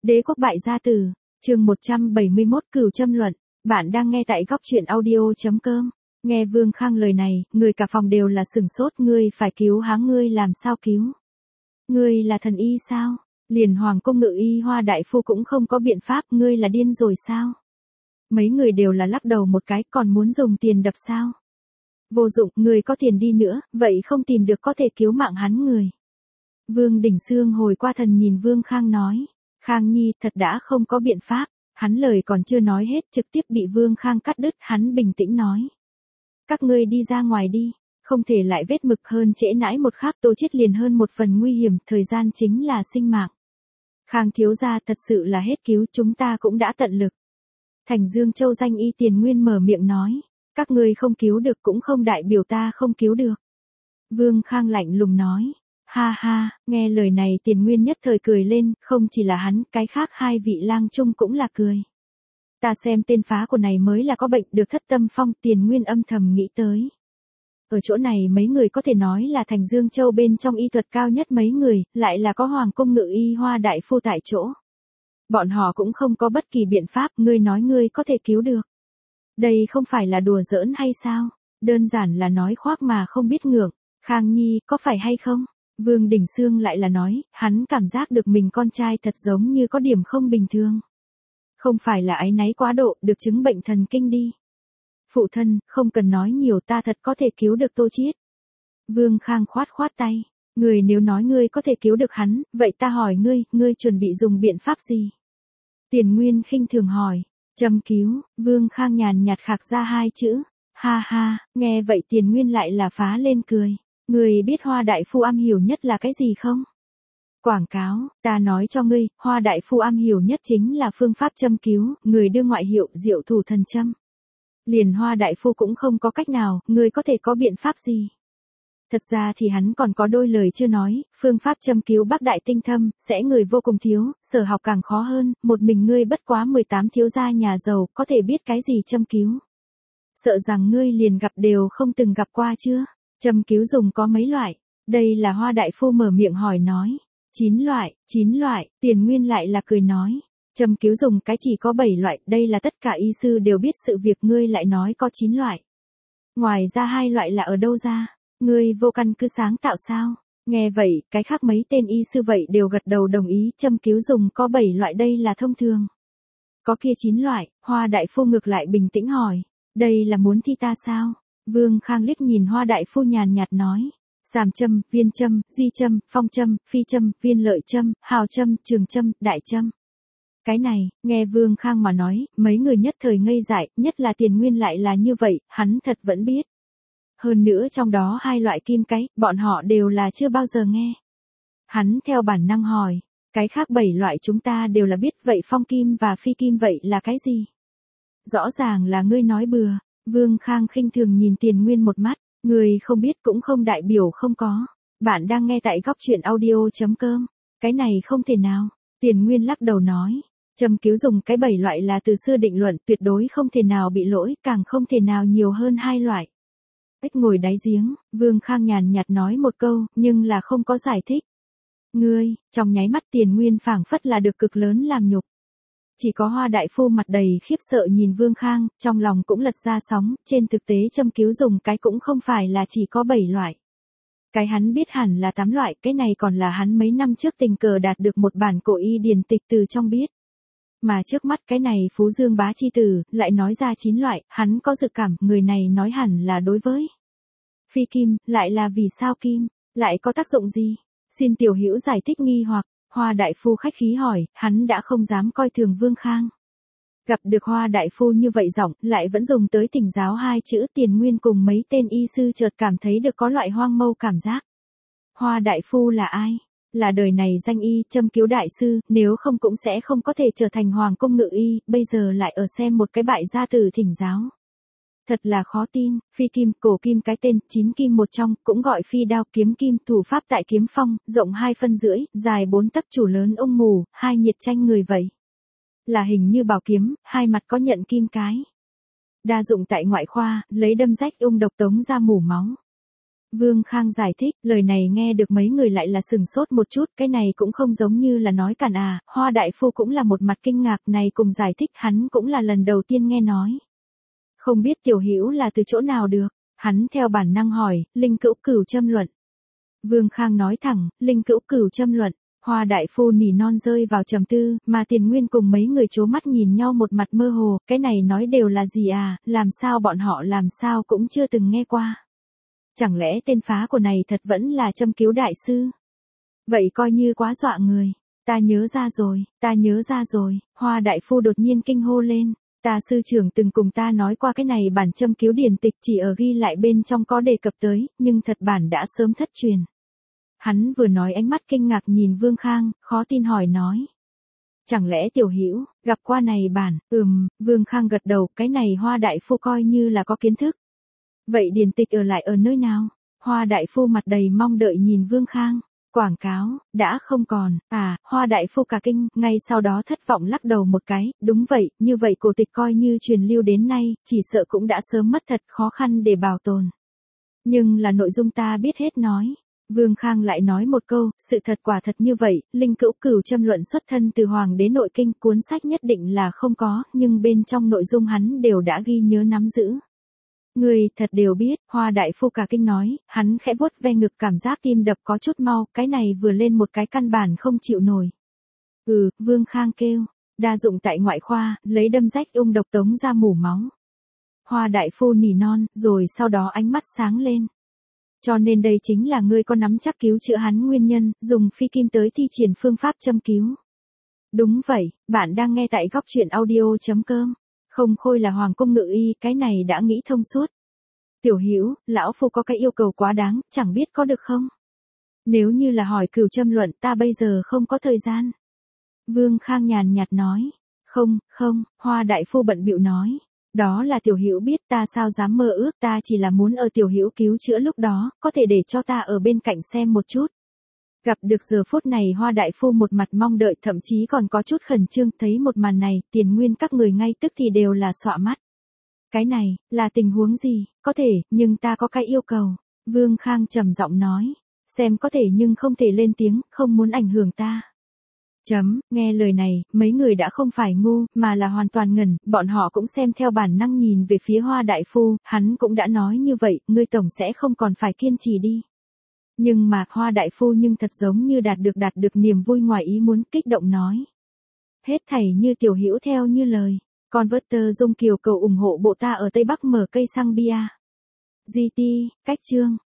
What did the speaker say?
Đế quốc bại gia tử, chương 171 Cửu Châm luận, bạn đang nghe tại góc truyện audio.com. Nghe Vương Khang lời này, người cả phòng đều là sửng sốt, ngươi phải cứu há, ngươi làm sao cứu? Ngươi là thần y sao? Liền Hoàng cung ngự y Hoa đại phu cũng không có biện pháp, ngươi là điên rồi sao? Mấy người đều là lắc đầu một cái, còn muốn dùng tiền đập sao? Vô dụng, người có tiền đi nữa, vậy không tìm được có thể cứu mạng hắn người. Vương Đình Xương hồi qua thần nhìn Vương Khang nói, Khang Nhi thật đã không có biện pháp, hắn lời còn chưa nói hết trực tiếp bị Vương Khang cắt đứt, hắn bình tĩnh nói. Các ngươi đi ra ngoài đi, không thể lại vết mực hơn trễ nãi một khắc Tô chết liền hơn một phần nguy hiểm, thời gian chính là sinh mạng. Khang thiếu gia thật sự là hết cứu, chúng ta cũng đã tận lực. Thành Dương Châu danh y Tiền Nguyên mở miệng nói, các ngươi không cứu được cũng không đại biểu ta không cứu được. Vương Khang lạnh lùng nói. Ha ha, nghe lời này Tiền Nguyên nhất thời cười lên, không chỉ là hắn, cái khác hai vị lang trung cũng là cười. Ta xem tên phá của này mới là có bệnh, được thất tâm phong, Tiền Nguyên âm thầm nghĩ tới. Ở chỗ này mấy người có thể nói là Thành Dương Châu bên trong y thuật cao nhất mấy người, lại là có Hoàng cung ngự y Hoa đại phu tại chỗ. Bọn họ cũng không có bất kỳ biện pháp, ngươi nói ngươi có thể cứu được. Đây không phải là đùa giỡn hay sao? Đơn giản là nói khoác mà không biết ngượng. Khang Nhi, có phải hay không? Vương Đình Xương lại là nói, hắn cảm giác được mình con trai thật giống như có điểm không bình thường. Không phải là áy náy quá độ, được chứng bệnh thần kinh đi. Phụ thân, không cần nói nhiều, ta thật có thể cứu được Tô Chiết. Vương Khang khoát khoát tay, người nếu nói ngươi có thể cứu được hắn, vậy ta hỏi ngươi chuẩn bị dùng biện pháp gì? Tiền Nguyên khinh thường hỏi, châm cứu, Vương Khang nhàn nhạt khạc ra hai chữ, ha ha, nghe vậy Tiền Nguyên lại là phá lên cười. Người biết Hoa đại phu am hiểu nhất là cái gì không? Quảng cáo, ta nói cho ngươi, Hoa đại phu am hiểu nhất chính là phương pháp châm cứu, người đưa ngoại hiệu diệu thủ thần châm. Liền Hoa đại phu cũng không có cách nào, ngươi có thể có biện pháp gì? Thật ra thì hắn còn có đôi lời chưa nói, phương pháp châm cứu Bắc đại tinh thâm, sẽ người vô cùng thiếu, sở học càng khó hơn, một mình ngươi bất quá 18 thiếu gia nhà giàu, có thể biết cái gì châm cứu. Sợ rằng ngươi liền gặp đều không từng gặp qua chưa? Châm cứu dùng có mấy loại? Đây là Hoa đại phu mở miệng hỏi nói. 9 loại, Tiền Nguyên lại là cười nói. Châm cứu dùng cái chỉ có 7 loại, đây là tất cả y sư đều biết sự việc, ngươi lại nói có 9 loại. Ngoài ra 2 loại là ở đâu ra? Ngươi vô căn cứ sáng tạo sao? Nghe vậy, cái khác mấy tên y sư vậy đều gật đầu đồng ý, châm cứu dùng có 7 loại đây là thông thường. Có kia 9 loại, Hoa đại phu ngược lại bình tĩnh hỏi. Đây là muốn thi ta sao? Vương Khang liếc nhìn Hoa đại phu nhàn nhạt nói, sàm châm, viên châm, di châm, phong châm, phi châm, viên lợi châm, hào châm, trường châm, đại châm. Cái này, nghe Vương Khang mà nói, mấy người nhất thời ngây dại, nhất là Tiền Nguyên lại là như vậy, hắn thật vẫn biết. Hơn nữa trong đó 2 loại kim cái, bọn họ đều là chưa bao giờ nghe. Hắn theo bản năng hỏi, cái khác 7 loại chúng ta đều là biết, vậy phong kim và phi kim vậy là cái gì? Rõ ràng là ngươi nói bừa. Vương Khang khinh thường nhìn Tiền Nguyên một mắt, người không biết cũng không đại biểu không có. Bạn đang nghe tại góc truyện audio.com. Cái này không thể nào. Tiền Nguyên lắc đầu nói, châm cứu dùng cái 7 loại là từ xưa định luận, tuyệt đối không thể nào bị lỗi, càng không thể nào nhiều hơn 2 loại. Bách ngồi đáy giếng, Vương Khang nhàn nhạt nói một câu, nhưng là không có giải thích. Ngươi, trong nháy mắt Tiền Nguyên phảng phất là được cực lớn làm nhục. Chỉ có Hoa đại phu mặt đầy khiếp sợ nhìn Vương Khang, trong lòng cũng lật ra sóng, trên thực tế châm cứu dùng cái cũng không phải là chỉ có 7 loại. Cái hắn biết hẳn là 8 loại, cái này còn là hắn mấy năm trước tình cờ đạt được một bản cổ y điển tịch từ trong biết. Mà trước mắt cái này Phú Dương bá chi tử, lại nói ra 9 loại, hắn có dự cảm, người này nói hẳn là đối với phi kim, lại là vì sao kim, lại có tác dụng gì? Xin tiểu hữu giải thích nghi hoặc. Hoa đại phu khách khí hỏi, hắn đã không dám coi thường Vương Khang. Gặp được Hoa đại phu như vậy giọng, lại vẫn dùng tới thỉnh giáo 2 chữ, Tiền Nguyên cùng mấy tên y sư chợt cảm thấy được có loại hoang mâu cảm giác. Hoa đại phu là ai? Là đời này danh y, châm cứu đại sư, nếu không cũng sẽ không có thể trở thành Hoàng cung ngự y, bây giờ lại ở xem một cái bại gia tử thỉnh giáo. Thật là khó tin, phi kim, cổ kim cái tên, 9 kim một trong, cũng gọi phi đao, kiếm kim, thủ pháp tại kiếm phong, rộng 2 phân rưỡi, dài 4 tấc, chủ lớn ung mù, 2 nhiệt tranh người vậy. Là hình như bảo kiếm, 2 mặt có nhận kim cái. Đa dụng tại ngoại khoa, lấy đâm rách ung độc tống ra mủ máu. Vương Khang giải thích, lời này nghe được mấy người lại là sừng sốt một chút, cái này cũng không giống như là nói càn à, Hoa đại phu cũng là một mặt kinh ngạc này cùng giải thích hắn cũng là lần đầu tiên nghe nói. Không biết Tiểu Hữu là từ chỗ nào được, hắn theo bản năng hỏi, Linh Cữu Cửu châm luận. Vương Khang nói thẳng, Linh Cữu Cửu châm luận. Hoa đại phu nỉ non rơi vào trầm tư, mà Tiền Nguyên cùng mấy người chố mắt nhìn nhau một mặt mơ hồ, cái này nói đều là gì à, làm sao bọn họ làm sao cũng chưa từng nghe qua. Chẳng lẽ tên phá của này thật vẫn là châm cứu đại sư? Vậy coi như quá dọa người. Ta nhớ ra rồi, Hoa đại phu đột nhiên kinh hô lên. Ta sư trưởng từng cùng ta nói qua cái này bản châm cứu điển tịch chỉ ở ghi lại bên trong có đề cập tới, nhưng thật bản đã sớm thất truyền. Hắn vừa nói ánh mắt kinh ngạc nhìn Vương Khang, khó tin hỏi nói. Chẳng lẽ Tiểu Hữu gặp qua này bản, Vương Khang gật đầu, cái này Hoa đại phu coi như là có kiến thức. Vậy điển tịch ở lại ở nơi nào? Hoa đại phu mặt đầy mong đợi nhìn Vương Khang. Quảng cáo, đã không còn, Hoa đại phu cả kinh, ngay sau đó thất vọng lắc đầu một cái, đúng vậy, như vậy cổ tịch coi như truyền lưu đến nay, chỉ sợ cũng đã sớm mất thật khó khăn để bảo tồn. Nhưng là nội dung ta biết hết nói. Vương Khang lại nói một câu, sự thật quả thật như vậy, Linh Cữu Cửu châm luận xuất thân từ Hoàng đế nội kinh, cuốn sách nhất định là không có, nhưng bên trong nội dung hắn đều đã ghi nhớ nắm giữ. Người thật đều biết, Hoa đại phu cả kinh nói, hắn khẽ vuốt ve ngực cảm giác tim đập có chút mau, cái này vừa lên một cái căn bản không chịu nổi. Vương Khang kêu, đa dụng tại ngoại khoa, lấy đâm rách ung độc tống ra mủ máu. Hoa đại phu nỉ non, rồi sau đó ánh mắt sáng lên. Cho nên đây chính là ngươi có nắm chắc cứu chữa hắn nguyên nhân, dùng phi kim tới thi triển phương pháp châm cứu. Đúng vậy, bạn đang nghe tại góc truyện audio.com. Không khôi là Hoàng cung ngự y, cái này đã nghĩ thông suốt. Tiểu Hữu, lão phu có cái yêu cầu quá đáng, chẳng biết có được không? Nếu như là hỏi cửu châm luận ta bây giờ không có thời gian. Vương Khang nhàn nhạt nói. Không, Hoa đại phu bận bịu nói. Đó là Tiểu Hữu biết ta sao dám mơ ước, ta chỉ là muốn ở Tiểu Hữu cứu chữa lúc đó, có thể để cho ta ở bên cạnh xem một chút. Gặp được giờ phút này Hoa đại phu một mặt mong đợi, thậm chí còn có chút khẩn trương, thấy một màn này, Tiền Nguyên các người ngay tức thì đều là xọa mắt. Cái này, là tình huống gì, có thể, nhưng ta có cái yêu cầu. Vương Khang trầm giọng nói, xem có thể nhưng không thể lên tiếng, không muốn ảnh hưởng ta. Nghe lời này, mấy người đã không phải ngu, mà là hoàn toàn ngẩn, bọn họ cũng xem theo bản năng nhìn về phía Hoa đại phu, hắn cũng đã nói như vậy, ngươi tổng sẽ không còn phải kiên trì đi. Nhưng mà, Hoa đại phu nhưng thật giống như đạt được niềm vui ngoài ý muốn, kích động nói. Hết thảy như Tiểu Hữu theo như lời, Converter Dung Kiều cầu ủng hộ bộ ta ở Tây Bắc mở cây xăng bia. GT, cách chương.